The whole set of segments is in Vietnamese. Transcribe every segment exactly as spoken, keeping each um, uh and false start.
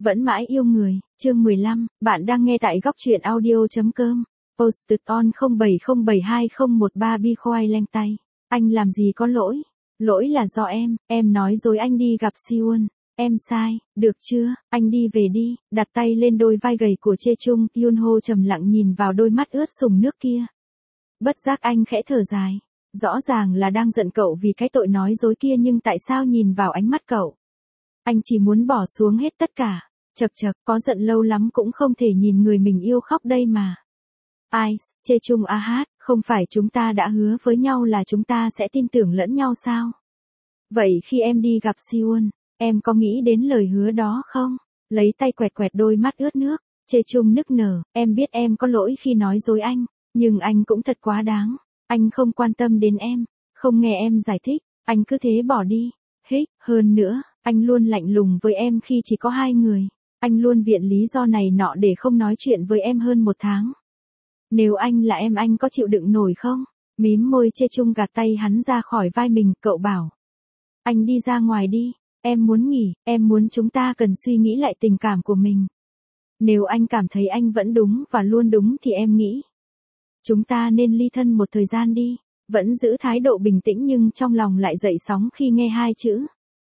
Vẫn mãi yêu người, chương mười lăm, bạn đang nghe tại góc truyện audio.com. Posted on không bảy không bảy hai không một ba bi khoai leng tay. Anh làm gì có lỗi? Lỗi là do em, em nói dối anh đi gặp Siwon. Em sai, được chưa, anh đi về đi, đặt tay lên đôi vai gầy của Chê Chung, Yunho trầm lặng nhìn vào đôi mắt ướt sũng nước kia. Bất giác anh khẽ thở dài. Rõ ràng là đang giận cậu vì cái tội nói dối kia nhưng tại sao nhìn vào ánh mắt cậu? Anh chỉ muốn bỏ xuống hết tất cả. Chật chật, có giận lâu lắm cũng không thể nhìn người mình yêu khóc đây mà. Ai, Chê Chung a hát, không phải chúng ta đã hứa với nhau là chúng ta sẽ tin tưởng lẫn nhau sao? Vậy khi em đi gặp Siwon, em có nghĩ đến lời hứa đó không? Lấy tay quẹt quẹt đôi mắt ướt nước, Chê Chung nức nở, em biết em có lỗi khi nói dối anh, nhưng anh cũng thật quá đáng. Anh không quan tâm đến em, không nghe em giải thích, anh cứ thế bỏ đi. Hích, hơn nữa, anh luôn lạnh lùng với em khi chỉ có hai người. Anh luôn viện lý do này nọ để không nói chuyện với em hơn một tháng. Nếu anh là em anh có chịu đựng nổi không? Mím môi Chê Chung gạt tay hắn ra khỏi vai mình, cậu bảo. Anh đi ra ngoài đi, em muốn nghỉ, em muốn chúng ta cần suy nghĩ lại tình cảm của mình. Nếu anh cảm thấy anh vẫn đúng và luôn đúng thì em nghĩ. Chúng ta nên ly thân một thời gian đi. Vẫn giữ thái độ bình tĩnh nhưng trong lòng lại dậy sóng khi nghe hai chữ.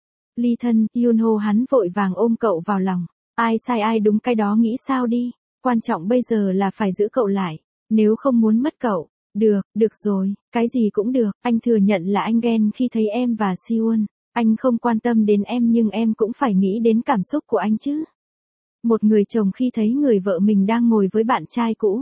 Ly thân, Yunho hắn vội vàng ôm cậu vào lòng. Ai sai ai đúng cái đó nghĩ sao đi. Quan trọng bây giờ là phải giữ cậu lại. Nếu không muốn mất cậu. Được, được rồi, cái gì cũng được. Anh thừa nhận là anh ghen khi thấy em và Siwon. Anh không quan tâm đến em nhưng em cũng phải nghĩ đến cảm xúc của anh chứ. Một người chồng khi thấy người vợ mình đang ngồi với bạn trai cũ.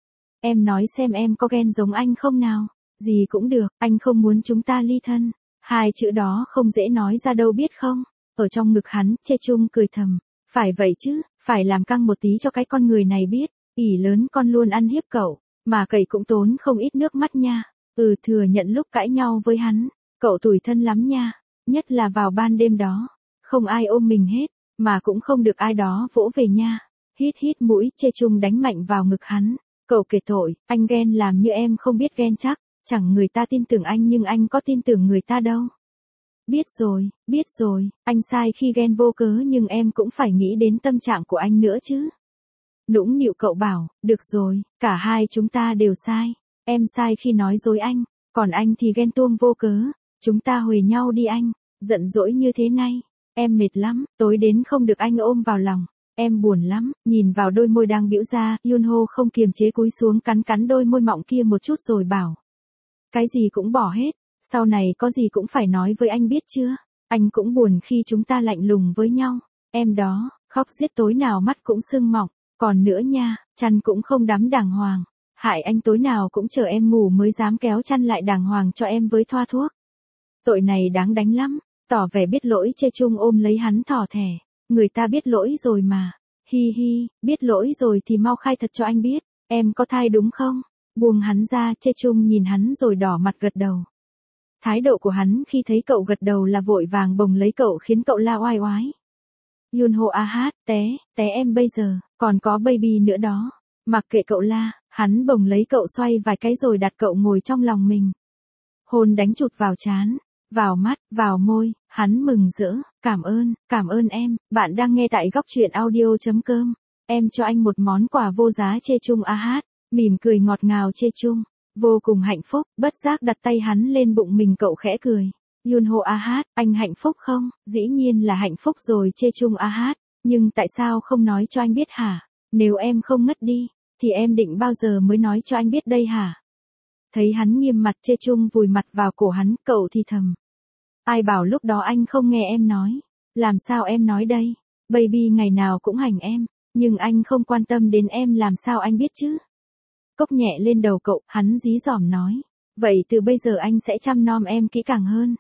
Em nói xem em có ghen giống anh không nào? Gì cũng được, anh không muốn chúng ta ly thân. Hai chữ đó không dễ nói ra đâu biết không? Ở trong ngực hắn, Chê Chung cười thầm. Phải vậy chứ, phải làm căng một tí cho cái con người này biết. ỷ lớn con luôn ăn hiếp cậu, mà cậy cũng tốn không ít nước mắt nha. Ừ, thừa nhận lúc cãi nhau với hắn, cậu tủi thân lắm nha. Nhất là vào ban đêm đó, không ai ôm mình hết, mà cũng không được ai đó vỗ về nha. Hít hít mũi, Chê Chung đánh mạnh vào ngực hắn. Cậu kể tội, anh ghen làm như em không biết ghen chắc. Chẳng người ta tin tưởng anh nhưng anh có tin tưởng người ta đâu. Biết rồi, biết rồi, anh sai khi ghen vô cớ nhưng em cũng phải nghĩ đến tâm trạng của anh nữa chứ. Nũng nịu cậu bảo, được rồi, cả hai chúng ta đều sai. Em sai khi nói dối anh, còn anh thì ghen tuông vô cớ. Chúng ta huề nhau đi anh, giận dỗi như thế này. Em mệt lắm, tối đến không được anh ôm vào lòng. Em buồn lắm, nhìn vào đôi môi đang bĩu ra, Yunho không kiềm chế cúi xuống cắn cắn đôi môi mọng kia một chút rồi bảo. Cái gì cũng bỏ hết, sau này có gì cũng phải nói với anh biết chưa? Anh cũng buồn khi chúng ta lạnh lùng với nhau. Em đó, khóc giết tối nào mắt cũng sưng mọng, còn nữa nha, chăn cũng không đắm đàng hoàng. Hại anh tối nào cũng chờ em ngủ mới dám kéo chăn lại đàng hoàng cho em với thoa thuốc. Tội này đáng đánh lắm, tỏ vẻ biết lỗi. Chê Chung ôm lấy hắn thỏ thẻ. Người ta biết lỗi rồi mà. Hi hi, biết lỗi rồi thì mau khai thật cho anh biết. Em có thai đúng không? Buông hắn ra, Chê Chung nhìn hắn rồi đỏ mặt gật đầu. Thái độ của hắn khi thấy cậu gật đầu là vội vàng bồng lấy cậu khiến cậu la oai oái. Yunho a hát, té, té em bây giờ, còn có baby nữa đó. Mặc kệ cậu la, hắn bồng lấy cậu xoay vài cái rồi đặt cậu ngồi trong lòng mình. Hôn đánh chụt vào trán, vào mắt, vào môi, hắn mừng rỡ, cảm ơn, cảm ơn em, bạn đang nghe tại góc truyện audio.com. Em cho anh một món quà vô giá. Chê Chung a hát, mỉm cười ngọt ngào. Chê Chung, vô cùng hạnh phúc, bất giác đặt tay hắn lên bụng mình, cậu khẽ cười. Yunho a hát, anh hạnh phúc không? Dĩ nhiên là hạnh phúc rồi. Chê Chung a hát, nhưng tại sao không nói cho anh biết hả? Nếu em không ngất đi, thì em định bao giờ mới nói cho anh biết đây hả? Thấy hắn nghiêm mặt, Chê Chung vùi mặt vào cổ hắn, cậu thì thầm. Ai bảo lúc đó anh không nghe em nói? Làm sao em nói đây? Baby ngày nào cũng hành em, nhưng anh không quan tâm đến em làm sao anh biết chứ? Cốc nhẹ lên đầu cậu, hắn dí dỏm nói. Vậy từ bây giờ anh sẽ chăm nom em kỹ càng hơn.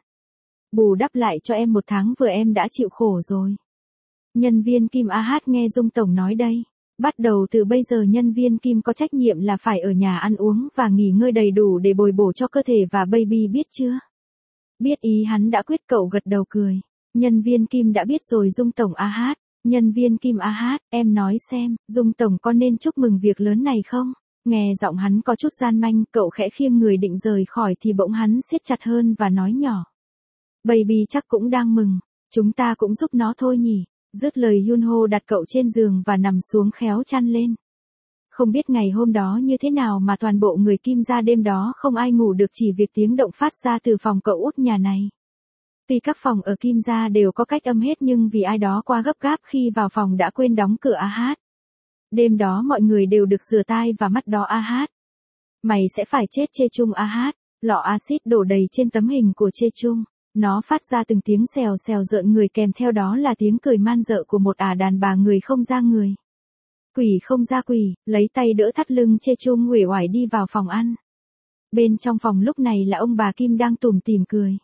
Bù đắp lại cho em một tháng vừa em đã chịu khổ rồi. Nhân viên Kim a hát nghe Dung Tổng nói đây. Bắt đầu từ bây giờ nhân viên Kim có trách nhiệm là phải ở nhà ăn uống và nghỉ ngơi đầy đủ để bồi bổ cho cơ thể và baby, biết chưa? Biết ý hắn đã quyết, cậu gật đầu cười. Nhân viên Kim đã biết rồi Dung Tổng a hát. Nhân viên Kim a hát, em nói xem, Dung Tổng có nên chúc mừng việc lớn này không? Nghe giọng hắn có chút gian manh, cậu khẽ khiêng người định rời khỏi thì bỗng hắn siết chặt hơn và nói nhỏ. Baby chắc cũng đang mừng, chúng ta cũng giúp nó thôi nhỉ. Dứt lời Yunho đặt cậu trên giường và nằm xuống khéo chăn lên. Không biết ngày hôm đó như thế nào mà toàn bộ người Kim gia đêm đó không ai ngủ được chỉ việc tiếng động phát ra từ phòng cậu út nhà này. Tuy các phòng ở Kim gia đều có cách âm hết nhưng vì ai đó quá gấp gáp khi vào phòng đã quên đóng cửa a hát. Đêm đó mọi người đều được rửa tai và mắt đó a hát. Mày sẽ phải chết Chê Chung a hát. Lọ axit đổ đầy trên tấm hình của Chê Chung. Nó phát ra từng tiếng xèo xèo rợn người kèm theo đó là tiếng cười man dợ của một ả đàn bà người không ra người. Quỷ không ra quỷ, lấy tay đỡ thắt lưng Chê Chung uể oải đi vào phòng ăn. Bên trong phòng lúc này là ông bà Kim đang tủm tỉm cười.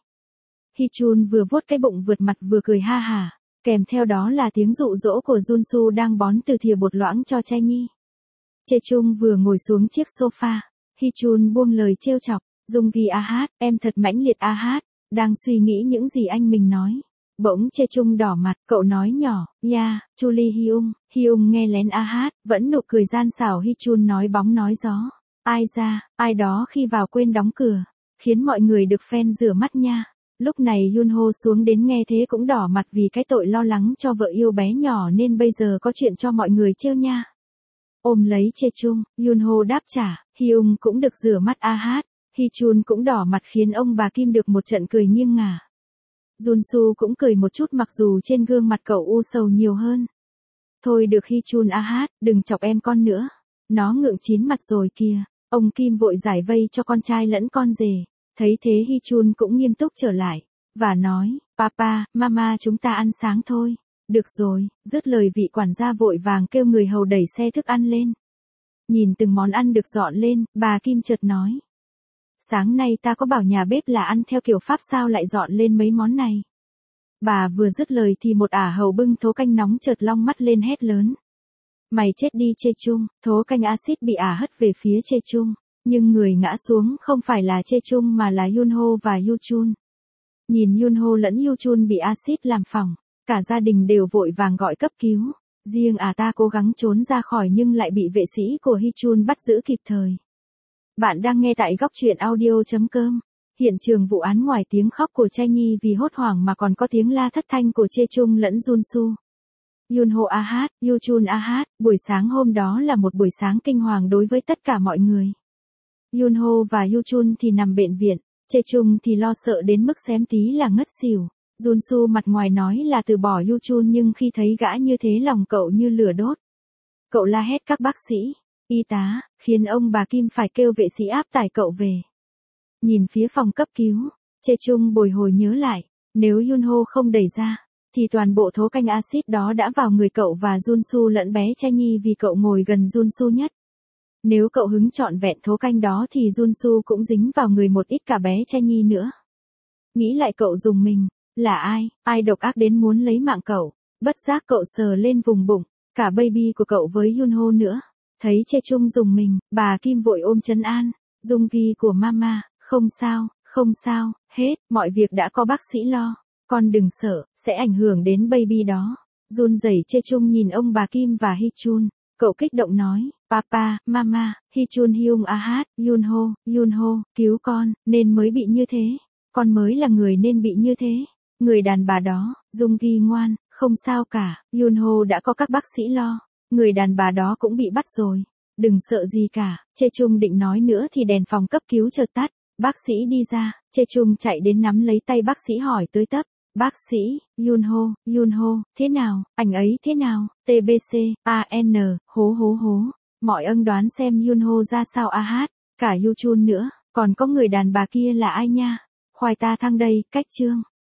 Hichun vừa vuốt cái bụng vượt mặt vừa cười ha hả, kèm theo đó là tiếng dụ dỗ của Junsu đang bón từ thìa bột loãng cho Che Nhi. Chê Chung vừa ngồi xuống chiếc sofa, Hichun buông lời trêu chọc, Dung-gi a hát, em thật mãnh liệt a hát, đang suy nghĩ những gì anh mình nói. Bỗng Chê Chung đỏ mặt, cậu nói nhỏ, ya, Chu Ly Hyung, Hyung nghe lén a hát, vẫn nụ cười gian xảo Hichun nói bóng nói gió. Ai ra, ai đó khi vào quên đóng cửa, khiến mọi người được phen rửa mắt nha. Lúc này Yunho xuống đến nghe thế cũng đỏ mặt vì cái tội lo lắng cho vợ yêu bé nhỏ nên bây giờ có chuyện cho mọi người trêu nha. Ôm lấy Chê Chung, Yunho đáp trả, Hyung cũng được rửa mắt a hát, Hichun cũng đỏ mặt khiến ông bà Kim được một trận cười nghiêng ngả. Junsu cũng cười một chút mặc dù trên gương mặt cậu u sầu nhiều hơn. Thôi được Hichun a hát, đừng chọc em con nữa. Nó ngượng chín mặt rồi kìa. Ông Kim vội giải vây cho con trai lẫn con rể. Thấy thế Hichun cũng nghiêm túc trở lại. Và nói, Papa, Mama chúng ta ăn sáng thôi. Được rồi, dứt lời vị quản gia vội vàng kêu người hầu đẩy xe thức ăn lên. Nhìn từng món ăn được dọn lên, bà Kim chợt nói. Sáng nay ta có bảo nhà bếp là ăn theo kiểu Pháp sao lại dọn lên mấy món này. Bà vừa dứt lời thì một ả hầu bưng thố canh nóng chợt long mắt lên hét lớn. Mày chết đi Chê Chung, thố canh axit bị ả hất về phía Chê Chung. Nhưng người ngã xuống không phải là Chê Chung mà là Yunho và Yuchun. Nhìn Yunho lẫn Yuchun bị axit làm phỏng, cả gia đình đều vội vàng gọi cấp cứu. Riêng ả ta cố gắng trốn ra khỏi nhưng lại bị vệ sĩ của Hichun bắt giữ kịp thời. Bạn đang nghe tại góc truyện audio chấm com. Hiện trường vụ án ngoài tiếng khóc của Che Nhi vì hốt hoảng mà còn có tiếng la thất thanh của Chê Chung lẫn Junsu. Yunho a hát, Yuchun a hát, buổi sáng hôm đó là một buổi sáng kinh hoàng đối với tất cả mọi người. Yunho và Yuchun thì nằm bệnh viện, Chê Chung thì lo sợ đến mức xém tí là ngất xỉu. Junsu mặt ngoài nói là từ bỏ Yuchun nhưng khi thấy gã như thế lòng cậu như lửa đốt. Cậu la hét các bác sĩ, y tá, khiến ông bà Kim phải kêu vệ sĩ áp tải cậu về. Nhìn phía phòng cấp cứu, Chê Chung bồi hồi nhớ lại, nếu Yunho không đẩy ra, thì toàn bộ thố canh axit đó đã vào người cậu và Junsu lẫn bé Che Nhi vì cậu ngồi gần Junsu nhất. Nếu cậu hứng trọn vẹn thố canh đó thì Junsu cũng dính vào người một ít cả bé Che Nhi nữa. Nghĩ lại cậu rùng mình, là ai, ai độc ác đến muốn lấy mạng cậu, bất giác cậu sờ lên vùng bụng, cả baby của cậu với Yunho nữa. Thấy Chê Chung rùng mình, bà Kim vội ôm trấn an, Dung-gi của mama, không sao, không sao, hết, mọi việc đã có bác sĩ lo, con đừng sợ, sẽ ảnh hưởng đến baby đó. Run rẩy Chê Chung nhìn ông bà Kim và Hichun, cậu kích động nói, Papa, Mama, Hichun Hyung a hát, Yunho, Yunho, cứu con, nên mới bị như thế, con mới là người nên bị như thế. Người đàn bà đó, Dung-gi ngoan, không sao cả, Yunho đã có các bác sĩ lo. Người đàn bà đó cũng bị bắt rồi. Đừng sợ gì cả. Chê Chung định nói nữa thì đèn phòng cấp cứu chợt tắt. Bác sĩ đi ra. Chê Chung chạy đến nắm lấy tay bác sĩ hỏi tới tấp. Bác sĩ, Yunho, Yunho, thế nào, anh ấy thế nào? tê bê xê, a en, hố hố hố. Mọi ân đoán xem Yunho ra sao a hát. Cả Yuchun nữa. Còn có người đàn bà kia là ai nha? Khoai ta thăng đây, cách chương.